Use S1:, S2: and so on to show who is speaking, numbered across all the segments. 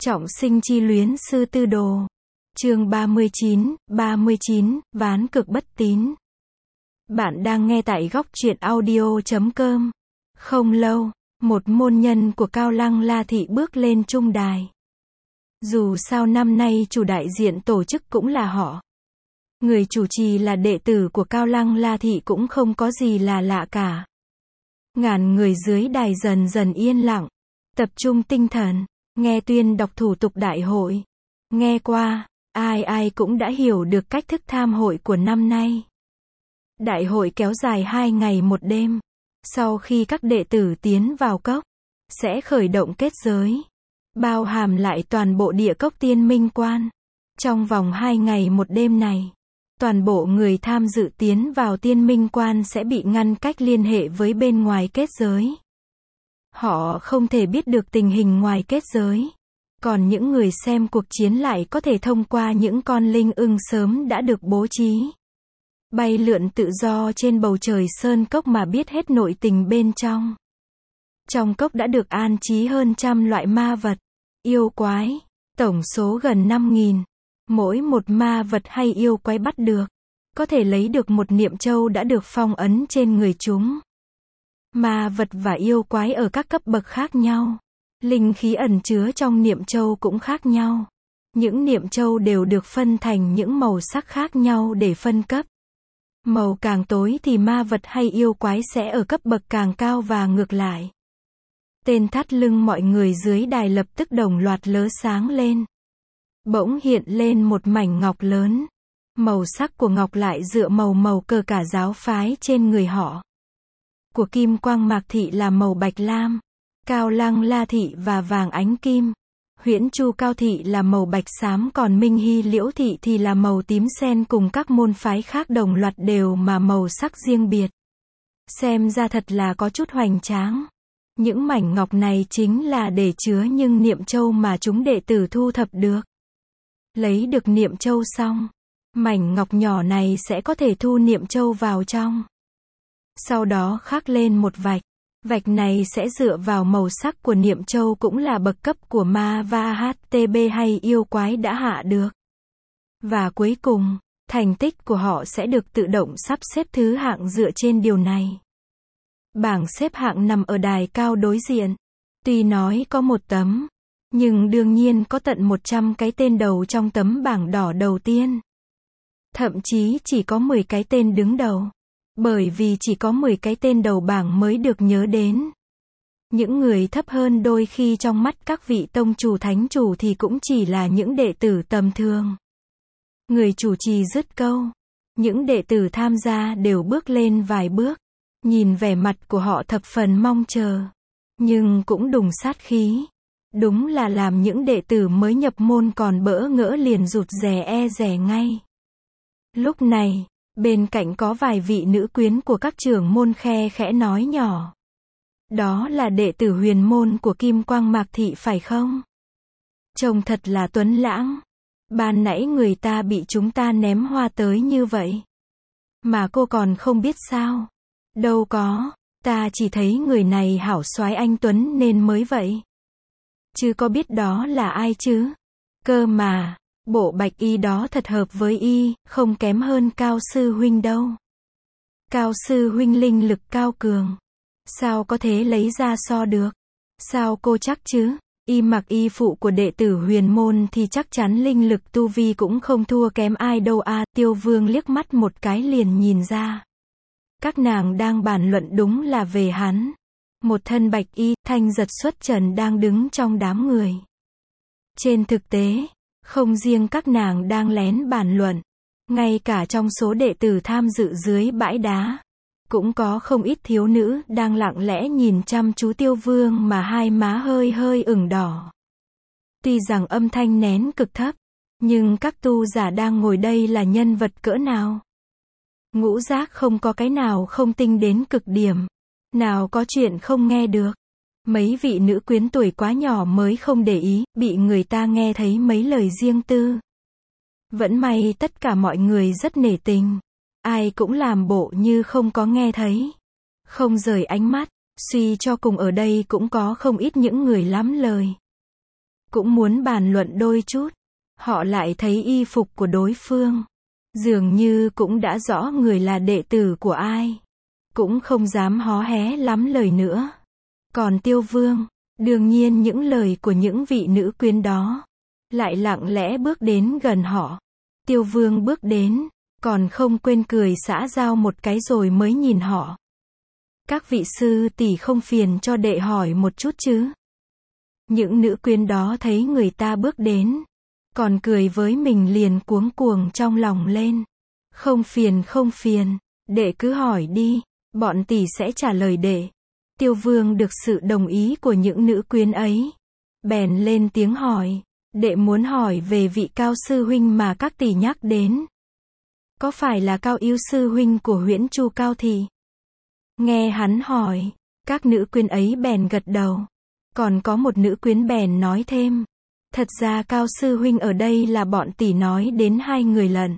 S1: Trọng sinh chi luyến sư tư đồ. Chương 39, ván cực bất tín. Bạn đang nghe tại góc truyện audio.com. Không lâu, một môn nhân của Cao Lăng La Thị bước lên trung đài. Dù sao năm nay chủ đại diện tổ chức cũng là họ. Người chủ trì là đệ tử của Cao Lăng La Thị cũng không có gì là lạ cả. Ngàn người dưới đài dần dần yên lặng, tập trung tinh thần, nghe tuyên đọc thủ tục đại hội. Nghe qua, ai cũng đã hiểu được cách thức tham hội của năm nay. Đại hội kéo dài 2 ngày 1 đêm. Sau khi các đệ tử tiến vào cốc, sẽ khởi động kết giới, bao hàm lại toàn bộ địa cốc Tiên Minh Quan. Trong vòng 2 ngày 1 đêm này, toàn bộ người tham dự tiến vào Tiên Minh Quan sẽ bị ngăn cách liên hệ với bên ngoài kết giới. Họ không thể biết được tình hình ngoài kết giới. Còn những người xem cuộc chiến lại có thể thông qua những con linh ưng sớm đã được bố trí, bay lượn tự do trên bầu trời sơn cốc mà biết hết nội tình bên trong. Trong cốc đã được an trí hơn 100 loại ma vật, yêu quái, tổng số gần 5.000. Mỗi một ma vật hay yêu quái bắt được, có thể lấy được một niệm châu đã được phong ấn trên người chúng. Ma vật và yêu quái ở các cấp bậc khác nhau. Linh khí ẩn chứa trong niệm châu cũng khác nhau. Những niệm châu đều được phân thành những màu sắc khác nhau để phân cấp. Màu càng tối thì ma vật hay yêu quái sẽ ở cấp bậc càng cao và ngược lại. Tên thắt lưng mọi người dưới đài lập tức đồng loạt lớ sáng lên. Bỗng hiện lên một mảnh ngọc lớn. Màu sắc của ngọc lại dựa màu cờ cả giáo phái trên người họ. Của Kim Quang Mạc Thị là màu bạch lam, Cao Lăng La Thị và vàng ánh kim. Huyễn Chu Cao Thị là màu bạch xám, còn Minh Hy Liễu Thị thì là màu tím sen, cùng các môn phái khác đồng loạt đều mà màu sắc riêng biệt. Xem ra thật là có chút hoành tráng. Những mảnh ngọc này chính là để chứa những niệm châu mà chúng đệ tử thu thập được. Lấy được niệm châu xong, mảnh ngọc nhỏ này sẽ có thể thu niệm châu vào trong. Sau đó khắc lên một vạch. Vạch này sẽ dựa vào màu sắc của niệm châu cũng là bậc cấp của ma và HTB hay yêu quái đã hạ được. Và cuối cùng, thành tích của họ sẽ được tự động sắp xếp thứ hạng dựa trên điều này. Bảng xếp hạng nằm ở đài cao đối diện. Tuy nói có một tấm, nhưng đương nhiên có tận 100 cái tên đầu trong tấm bảng đỏ đầu tiên. Thậm chí chỉ có 10 cái tên đứng đầu. Bởi vì chỉ có 10 cái tên đầu bảng mới được nhớ đến. Những người thấp hơn đôi khi trong mắt các vị tông chủ thánh chủ thì cũng chỉ là những đệ tử tầm thường. Người chủ trì dứt câu. Những đệ tử tham gia đều bước lên vài bước. Nhìn vẻ mặt của họ thập phần mong chờ. Nhưng cũng đùng sát khí. Đúng là làm những đệ tử mới nhập môn còn bỡ ngỡ liền rụt rè ngay. Lúc này, bên cạnh có vài vị nữ quyến của các trưởng môn khe khẽ nói nhỏ. Đó là đệ tử huyền môn của Kim Quang Mạc Thị phải không? Trông thật là tuấn lãng. Ban nãy người ta bị chúng ta ném hoa tới như vậy. Mà cô còn không biết sao? Đâu có, ta chỉ thấy người này hảo soái anh tuấn nên mới vậy. Chứ có biết đó là ai chứ? Cơ mà, bộ bạch y đó thật hợp với y, không kém hơn Cao sư huynh đâu. Cao sư huynh linh lực cao cường. Sao có thể lấy ra so được? Sao cô chắc chứ? Y mặc y phụ của đệ tử huyền môn thì chắc chắn linh lực tu vi cũng không thua kém ai đâu à. Tiêu Vương liếc mắt một cái liền nhìn ra. Các nàng đang bàn luận đúng là về hắn. Một thân bạch y, thanh giật xuất trần đang đứng trong đám người. Trên thực tế, không riêng các nàng đang lén bàn luận, ngay cả trong số đệ tử tham dự dưới bãi đá, cũng có không ít thiếu nữ đang lặng lẽ nhìn chăm chú Tiêu Vương mà hai má hơi ửng đỏ. Tuy rằng âm thanh nén cực thấp, nhưng các tu giả đang ngồi đây là nhân vật cỡ nào? Ngũ giác không có cái nào không tinh đến cực điểm, nào có chuyện không nghe được. Mấy vị nữ quyến tuổi quá nhỏ mới không để ý, bị người ta nghe thấy mấy lời riêng tư. Vẫn may tất cả mọi người rất nể tình. Ai cũng làm bộ như không có nghe thấy. Không rời ánh mắt, suy cho cùng ở đây cũng có không ít những người lắm lời. cũng muốn bàn luận đôi chút. Họ lại thấy y phục của đối phương, dường như cũng đã rõ người là đệ tử của ai. Cũng không dám hó hé lắm lời nữa. Còn Tiêu Vương, đương nhiên những lời của những vị nữ quyến đó, lại lặng lẽ bước đến gần họ. Tiêu Vương bước đến, còn không quên cười xã giao một cái rồi mới nhìn họ. Các vị sư tỷ không phiền cho đệ hỏi một chút chứ? Những nữ quyến đó thấy người ta bước đến, còn cười với mình liền cuống cuồng trong lòng lên. Không phiền, đệ cứ hỏi đi, bọn tỷ sẽ trả lời đệ. Tiêu Vương được sự đồng ý của những nữ quyến ấy, bèn lên tiếng hỏi, đệ muốn hỏi về vị Cao sư huynh mà các tỷ nhắc đến. Có phải là Cao Ưu sư huynh của Huyễn Chu Cao Thị? Nghe hắn hỏi, các nữ quyến ấy bèn gật đầu. Còn có một nữ quyến bèn nói thêm, thật ra Cao sư huynh ở đây là bọn tỷ nói đến hai người lận.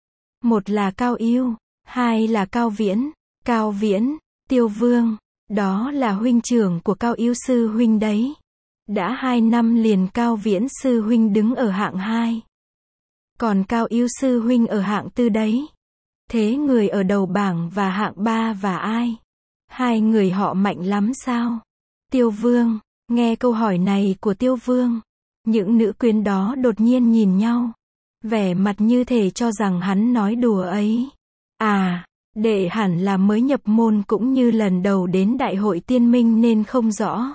S1: Một là Cao Ưu, hai là Cao Viễn. Cao Viễn, Tiêu Vương, đó là huynh trưởng của Cao Ưu sư huynh đấy. Đã 2 năm liền Cao Viễn sư huynh đứng ở hạng 2. Còn Cao Ưu sư huynh ở hạng 4 đấy. Thế người ở đầu bảng và hạng 3 và ai? Hai người họ mạnh lắm sao? Tiêu Vương, nghe câu hỏi này của Tiêu Vương, những nữ quyến đó đột nhiên nhìn nhau, vẻ mặt như thể cho rằng hắn nói đùa ấy. À, đệ hẳn là mới nhập môn cũng như lần đầu đến đại hội tiên minh nên không rõ.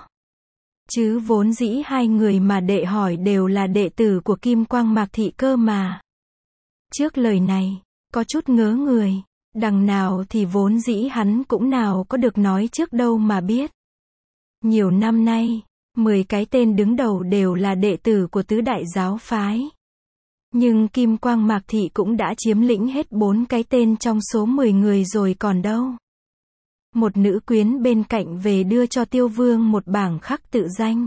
S1: Chứ vốn dĩ hai người mà đệ hỏi đều là đệ tử của Kim Quang Mạc Thị cơ mà. Trước lời này, có chút ngớ người, đằng nào thì vốn dĩ hắn cũng nào có được nói trước đâu mà biết. Nhiều năm nay, 10 cái tên đứng đầu đều là đệ tử của tứ đại giáo phái. Nhưng Kim Quang Mạc Thị cũng đã chiếm lĩnh hết 4 cái tên trong số 10 người rồi còn đâu. Một nữ quyến bên cạnh về đưa cho Tiêu Vương một bảng khắc tự danh.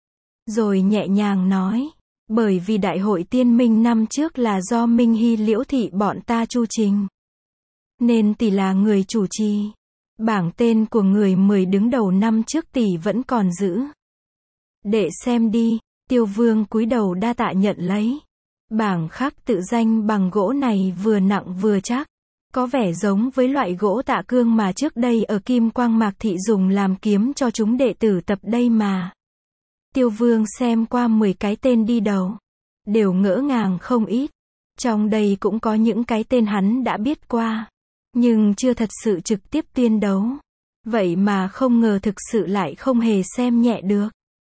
S1: Rồi nhẹ nhàng nói, bởi vì đại hội tiên minh năm trước là do Minh Hy Liễu Thị bọn ta chu trình, nên tỷ là người chủ trì. Bảng tên của người 10 đứng đầu năm trước tỷ vẫn còn giữ. Đệ xem đi. Tiêu Vương cúi đầu đa tạ nhận lấy. Bảng khắc tự danh bằng gỗ này vừa nặng vừa chắc, có vẻ giống với loại gỗ tạ cương mà trước đây ở Kim Quang Mạc Thị dùng làm kiếm cho chúng đệ tử tập đây mà. Tiêu Vương xem qua 10 cái tên đi đầu, đều ngỡ ngàng không ít. Trong đây cũng có những cái tên hắn đã biết qua, nhưng chưa thật sự trực tiếp tuyên đấu. Vậy mà không ngờ thực sự lại không hề xem nhẹ được.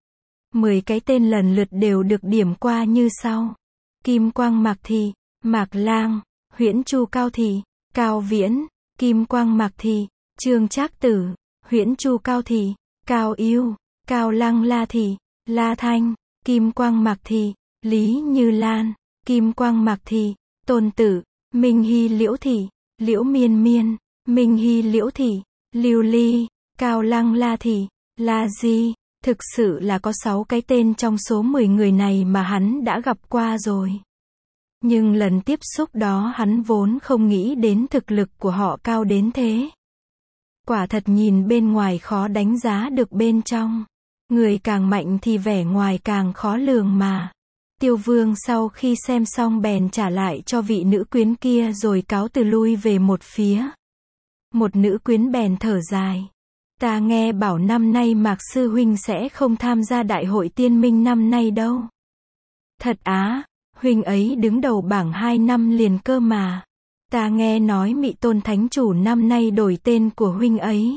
S1: 10 cái tên lần lượt đều được điểm qua như sau. Kim Quang Mạc Thị, Mạc Lang, Huyễn Chu Cao Thị, Cao Viễn, Kim Quang Mạc Thị, Trương Trác Tử, Huyễn Chu Cao Thị, Cao Ưu, Cao Lăng La Thị, La Thanh, Kim Quang Mạc Thị, Lý Như Lan, Kim Quang Mạc Thị, Tôn Tử, Minh Hy Liễu Thị, Liễu Miên Miên, Minh Hy Liễu Thị, Lưu Ly, Cao Lăng La Thị, La Di. Thực sự là có 6 cái tên trong số 10 người này mà hắn đã gặp qua rồi. Nhưng lần tiếp xúc đó hắn vốn không nghĩ đến thực lực của họ cao đến thế. Quả thật nhìn bên ngoài khó đánh giá được bên trong. Người càng mạnh thì vẻ ngoài càng khó lường mà. Tiêu Vương sau khi xem xong bèn trả lại cho vị nữ quyến kia rồi cáo từ lui về một phía. Một nữ quyến bèn thở dài. Ta nghe bảo năm nay Mạc Sư Huynh sẽ không tham gia đại hội tiên minh năm nay đâu. Thật á, Huynh ấy đứng đầu bảng 2 năm liền cơ mà. Ta nghe nói Mị Tôn Thánh Chủ năm nay đổi tên của Huynh ấy.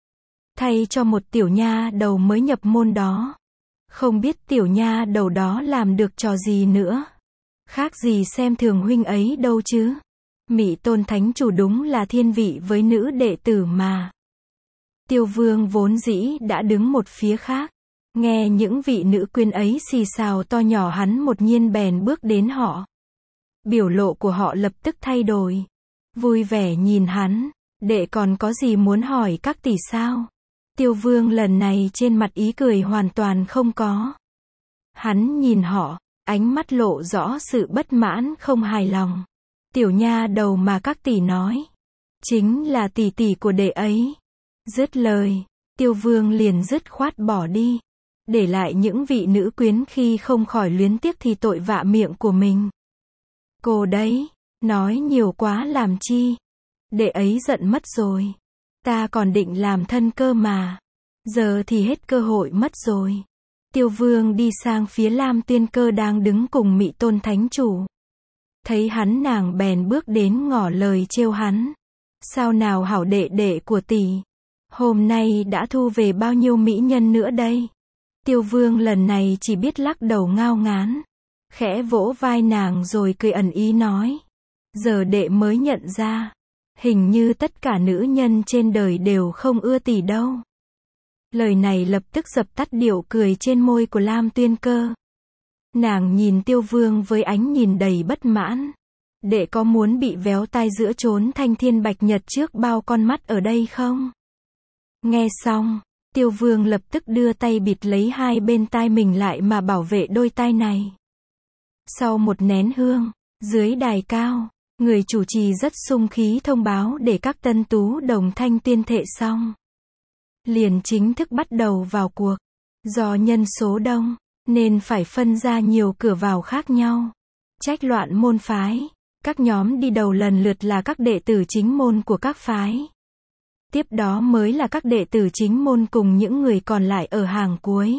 S1: Thay cho một tiểu nha đầu mới nhập môn đó. Không biết tiểu nha đầu đó làm được trò gì nữa. Khác gì xem thường Huynh ấy đâu chứ. Mị Tôn Thánh Chủ đúng là thiên vị với nữ đệ tử mà. Tiêu Vương vốn dĩ đã đứng một phía khác, nghe những vị nữ quyến ấy xì xào to nhỏ hắn một nhiên bèn bước đến họ. Biểu lộ của họ lập tức thay đổi, vui vẻ nhìn hắn, đệ còn có gì muốn hỏi các tỷ sao? Tiêu Vương lần này trên mặt ý cười hoàn toàn không có. Hắn nhìn họ, ánh mắt lộ rõ sự bất mãn không hài lòng. Tiểu nha đầu mà các tỷ nói, chính là tỷ tỷ của đệ ấy. Dứt lời, Tiêu Vương liền dứt khoát bỏ đi. để lại những vị nữ quyến khi không khỏi luyến tiếc thì tội vạ miệng của mình. Cô đấy, nói nhiều quá làm chi? Đệ ấy giận mất rồi. Ta còn định làm thân cơ mà. Giờ thì hết cơ hội mất rồi. Tiêu Vương đi sang phía Lam Tuyên Cơ đang đứng cùng Mị Tôn Thánh Chủ. Thấy hắn nàng bèn bước đến ngỏ lời trêu hắn. Sao nào hảo đệ đệ của tỷ? Hôm nay đã thu về bao nhiêu mỹ nhân nữa đây? Tiêu Vương lần này chỉ biết lắc đầu ngao ngán. Khẽ vỗ vai nàng rồi cười ẩn ý nói. Giờ đệ mới nhận ra. Hình như tất cả nữ nhân trên đời đều không ưa tỷ đâu. Lời này lập tức dập tắt điệu cười trên môi của Lam Tuyên Cơ. Nàng nhìn Tiêu Vương với ánh nhìn đầy bất mãn. Đệ có muốn bị véo tai giữa chốn thanh thiên bạch nhật trước bao con mắt ở đây không? Nghe xong, Tiêu Vương lập tức đưa tay bịt lấy hai bên tai mình lại mà bảo vệ đôi tai này. Sau một nén hương, dưới đài cao, người chủ trì rất sung khí thông báo để các tân tú đồng thanh tuyên thệ xong. Liền chính thức bắt đầu vào cuộc. Do nhân số đông, nên phải phân ra nhiều cửa vào khác nhau. Trách loạn môn phái. Các nhóm đi đầu lần lượt là các đệ tử chính môn của các phái. Tiếp đó mới là các đệ tử chính môn cùng những người còn lại ở hàng cuối.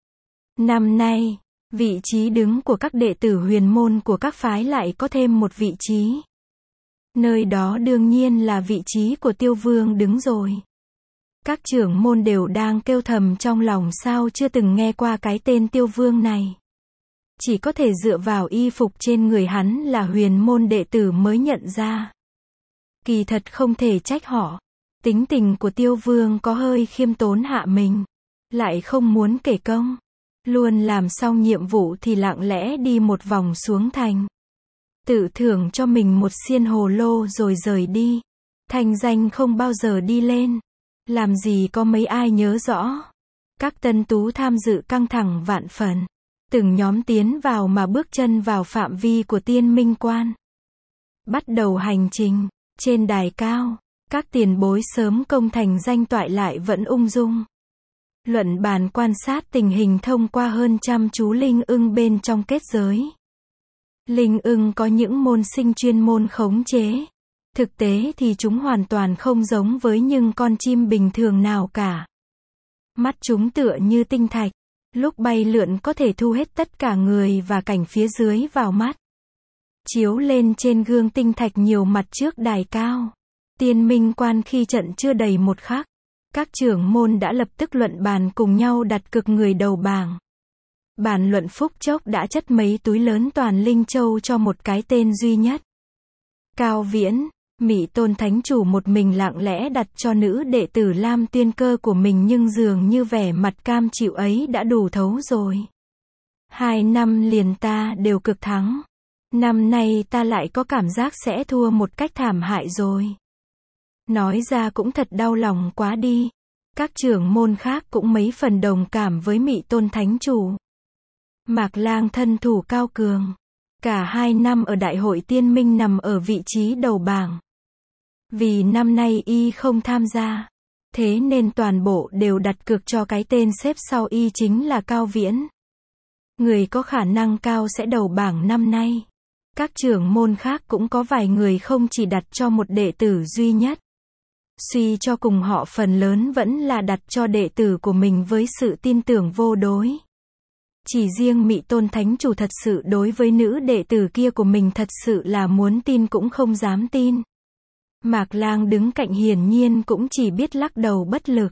S1: Năm nay, vị trí đứng của các đệ tử huyền môn của các phái lại có thêm một vị trí. Nơi đó đương nhiên là vị trí của Tiêu Vương đứng rồi. Các trưởng môn đều đang kêu thầm trong lòng sao chưa từng nghe qua cái tên Tiêu Vương này. Chỉ có thể dựa vào y phục trên người hắn là huyền môn đệ tử mới nhận ra. Kỳ thật không thể trách họ. Tính tình của Tiêu Vương có hơi khiêm tốn hạ mình. Lại không muốn kể công. Luôn làm xong nhiệm vụ thì lặng lẽ đi một vòng xuống thành. Tự thưởng cho mình một xiên hồ lô rồi rời đi. Thành danh không bao giờ đi lên. Làm gì có mấy ai nhớ rõ. Các tân tú tham dự căng thẳng vạn phần. Từng nhóm tiến vào mà bước chân vào phạm vi của Tiên Minh Quan. Bắt đầu hành trình. Trên đài cao, các tiền bối sớm công thành danh toại lại vẫn ung dung. Luận bàn quan sát tình hình thông qua hơn trăm chú linh ưng bên trong kết giới. Linh ưng có những môn sinh chuyên môn khống chế. Thực tế thì chúng hoàn toàn không giống với những con chim bình thường nào cả. Mắt chúng tựa như tinh thạch. Lúc bay lượn có thể thu hết tất cả người và cảnh phía dưới vào mắt. Chiếu lên trên gương tinh thạch nhiều mặt trước đài cao. Tiên Minh Quan khi trận chưa đầy một khắc. Các trưởng môn đã lập tức luận bàn cùng nhau đặt cược người đầu bảng. Bàn luận phúc chốc đã chất mấy túi lớn toàn linh châu cho một cái tên duy nhất. Cao Viễn, Mị Tôn Thánh Chủ một mình lặng lẽ đặt cho nữ đệ tử Lam Tuyên Cơ của mình nhưng dường như vẻ mặt cam chịu ấy đã đủ thấu rồi. 2 năm liền ta đều cực thắng. Năm nay ta lại có cảm giác sẽ thua một cách thảm hại rồi. Nói ra cũng thật đau lòng quá đi. Các trưởng môn khác cũng mấy phần đồng cảm với Mị Tôn Thánh Chủ. Mạc Lang thân thủ cao cường. Cả 2 năm ở Đại hội Tiên Minh nằm ở vị trí đầu bảng. Vì năm nay y không tham gia. Thế nên toàn bộ đều đặt cược cho cái tên xếp sau y chính là Cao Viễn. Người có khả năng cao sẽ đầu bảng năm nay. Các trưởng môn khác cũng có vài người không chỉ đặt cho một đệ tử duy nhất. Suy cho cùng họ phần lớn vẫn là đặt cho đệ tử của mình với sự tin tưởng vô đối. Chỉ riêng Mị Tôn Thánh Chủ thật sự đối với nữ đệ tử kia của mình thật sự là muốn tin cũng không dám tin. Mạc Lang đứng cạnh hiển nhiên cũng chỉ biết lắc đầu bất lực.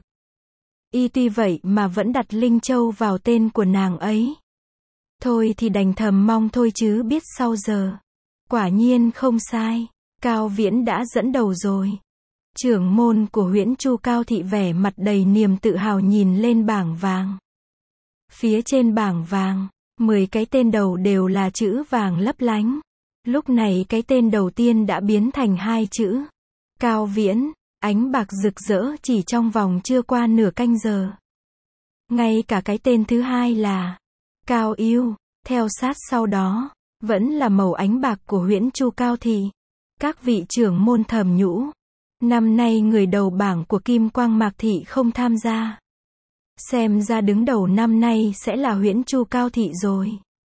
S1: Y tuy vậy mà vẫn đặt Linh Châu vào tên của nàng ấy. Thôi thì đành thầm mong thôi chứ biết sau giờ. Quả nhiên không sai. Cao Viễn đã dẫn đầu rồi. Trưởng môn của Huyễn Chu Cao Thị vẻ mặt đầy niềm tự hào nhìn lên bảng vàng. Phía trên bảng vàng, 10 cái tên đầu đều là chữ vàng lấp lánh. Lúc này cái tên đầu tiên đã biến thành 2 chữ. Cao Viễn, ánh bạc rực rỡ chỉ trong vòng chưa qua nửa canh giờ. Ngay cả cái tên thứ hai là Cao Yêu, theo sát sau đó, vẫn là màu ánh bạc của Huyễn Chu Cao Thị. Các vị trưởng môn thầm nhủ. Năm nay người đầu bảng của Kim Quang Mạc Thị không tham gia. Xem ra đứng đầu năm nay sẽ là Huyễn Chu Cao Thị rồi.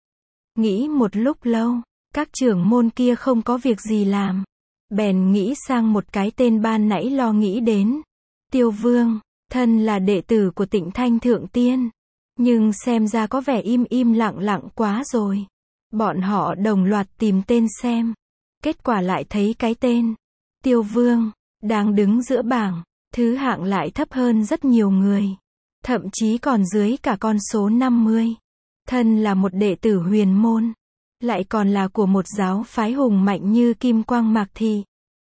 S1: Nghĩ một lúc lâu, các trưởng môn kia không có việc gì làm. Bèn nghĩ sang một cái tên ban nãy lo nghĩ đến. Tiêu Vương, thân là đệ tử của Tịnh Thanh Thượng Tiên. Nhưng xem ra có vẻ im lặng quá rồi. Bọn họ đồng loạt tìm tên xem. Kết quả lại thấy cái tên Tiêu Vương đang đứng giữa bảng, thứ hạng lại thấp hơn rất nhiều người. Thậm chí còn dưới cả con số 50. Thân là một đệ tử huyền môn. Lại còn là của một giáo phái hùng mạnh như Kim Quang Mạc Thị.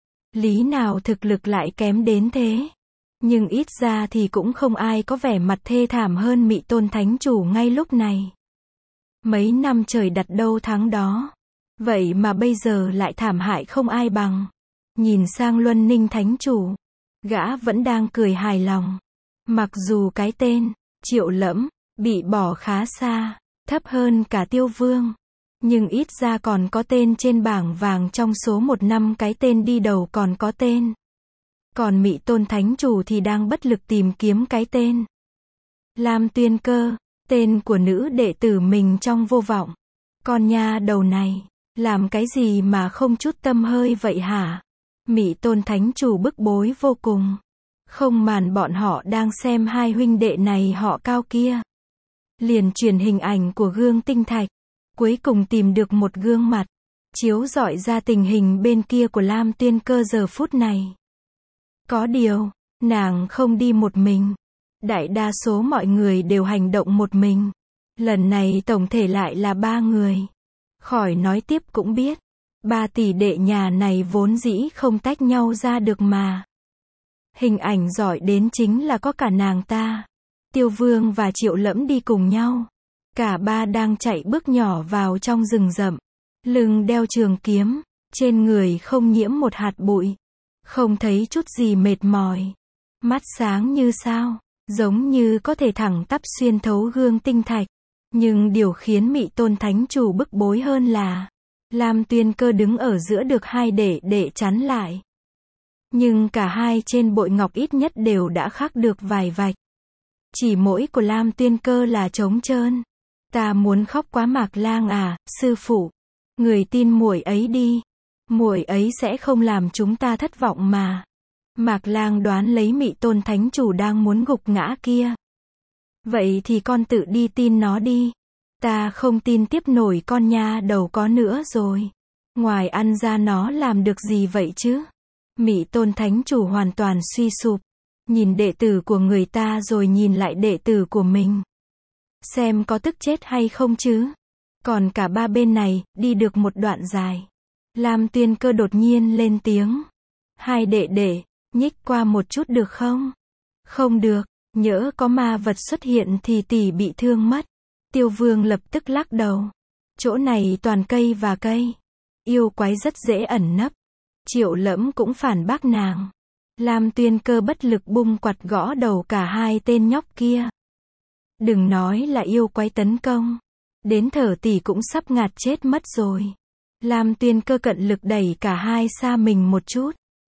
S1: Lý nào thực lực lại kém đến thế. Nhưng ít ra thì cũng không ai có vẻ mặt thê thảm hơn Mị Tôn Thánh Chủ ngay lúc này. Mấy năm trời đặt đâu thắng đó. Vậy mà bây giờ lại thảm hại không ai bằng. Nhìn sang Luân Ninh Thánh Chủ. Gã vẫn đang cười hài lòng. Mặc dù cái tên Triệu Lẫm bị bỏ khá xa, thấp hơn cả Tiêu Vương. Nhưng ít ra còn có tên trên bảng vàng trong số 1 năm cái tên đi đầu còn có tên. Còn Mị Tôn Thánh Chủ thì đang bất lực tìm kiếm cái tên. Lam Tuyên Cơ, tên của nữ đệ tử mình trong vô vọng. Con nha đầu này, làm cái gì mà không chút tâm hơi vậy hả? Mị Tôn Thánh Chủ bức bối vô cùng. Không màn bọn họ đang xem hai huynh đệ này họ cao kia. Liền truyền hình ảnh của gương tinh thạch. Cuối cùng tìm được một gương mặt. Chiếu rọi ra tình hình bên kia của Lam Tuyên Cơ giờ phút này. Có điều, nàng không đi một mình. Đại đa số mọi người đều hành động một mình. Lần này tổng thể lại là 3 người. Khỏi nói tiếp cũng biết. 3 tỷ đệ nhà này vốn dĩ không tách nhau ra được mà. Hình ảnh giỏi đến chính là có cả nàng ta. Tiêu Vương và Triệu Lẫm đi cùng nhau. Cả ba đang chạy bước nhỏ vào trong rừng rậm. Lưng đeo trường kiếm. Trên người không nhiễm một hạt bụi. Không thấy chút gì mệt mỏi. Mắt sáng như sao. Giống như có thể thẳng tắp xuyên thấu gương tinh thạch. Nhưng điều khiến Mị Tôn Thánh Chủ bức bối hơn là Lam Tuyên Cơ đứng ở giữa được hai đệ chắn lại. Nhưng cả hai trên bội ngọc ít nhất đều đã khắc được vài vạch. Chỉ mỗi của Lam Tuyên Cơ là trống trơn. Ta muốn khóc quá Mạc Lang à, sư phụ. Người tin muội ấy đi. Muội ấy sẽ không làm chúng ta thất vọng mà. Mạc Lang đoán lấy Mị Tôn Thánh Chủ đang muốn gục ngã kia. Vậy thì con tự đi tin nó đi. Ta không tin tiếp nổi con nha đầu có nữa rồi. Ngoài ăn ra nó làm được gì vậy chứ? Mị Tôn Thánh Chủ hoàn toàn suy sụp. Nhìn đệ tử của người ta rồi nhìn lại đệ tử của mình. Xem có tức chết hay không chứ? Còn cả ba bên này, đi được một đoạn dài. Lam Tuyên Cơ đột nhiên lên tiếng. Hai đệ, nhích qua một chút được không? Không được, nhỡ có ma vật xuất hiện thì tỷ bị thương mất. Tiêu Vương lập tức lắc đầu. Chỗ này toàn cây và cây. Yêu quái rất dễ ẩn nấp. Triệu Lẫm cũng phản bác nàng. Lam Tuyên Cơ bất lực bung quạt gõ đầu cả hai tên nhóc kia. Đừng nói là yêu quái tấn công. Đến thở tỷ cũng sắp ngạt chết mất rồi. Lam Tuyên Cơ cận lực đẩy cả hai xa mình một chút.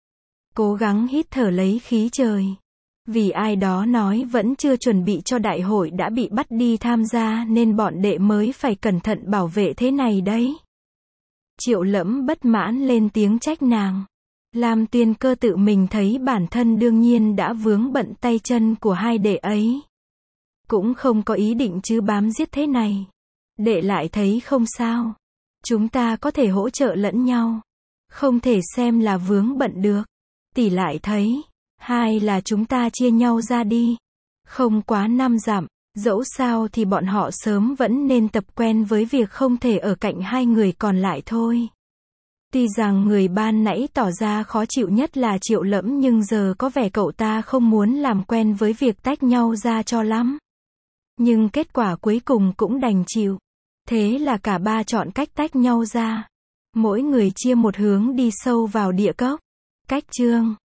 S1: Cố gắng hít thở lấy khí trời. Vì ai đó nói vẫn chưa chuẩn bị cho đại hội đã bị bắt đi tham gia nên bọn đệ mới phải cẩn thận bảo vệ thế này đấy. Triệu Lẫm bất mãn lên tiếng trách nàng. Lam Tuyên Cơ tự mình thấy bản thân đương nhiên đã vướng bận tay chân của hai đệ ấy. Cũng không có ý định chứ bám giết thế này. Đệ lại thấy không sao. Chúng ta có thể hỗ trợ lẫn nhau. Không thể xem là vướng bận được. Tỷ lại thấy. Hai là chúng ta chia nhau ra đi. Không quá 5 dặm. Dẫu sao thì bọn họ sớm vẫn nên tập quen với việc không thể ở cạnh hai người còn lại thôi. Tuy rằng người ban nãy tỏ ra khó chịu nhất là Triệu Lẫm nhưng giờ có vẻ cậu ta không muốn làm quen với việc tách nhau ra cho lắm. Nhưng kết quả cuối cùng cũng đành chịu. Thế là cả ba chọn cách tách nhau ra. Mỗi người chia một hướng đi sâu vào địa cốc. Cách chương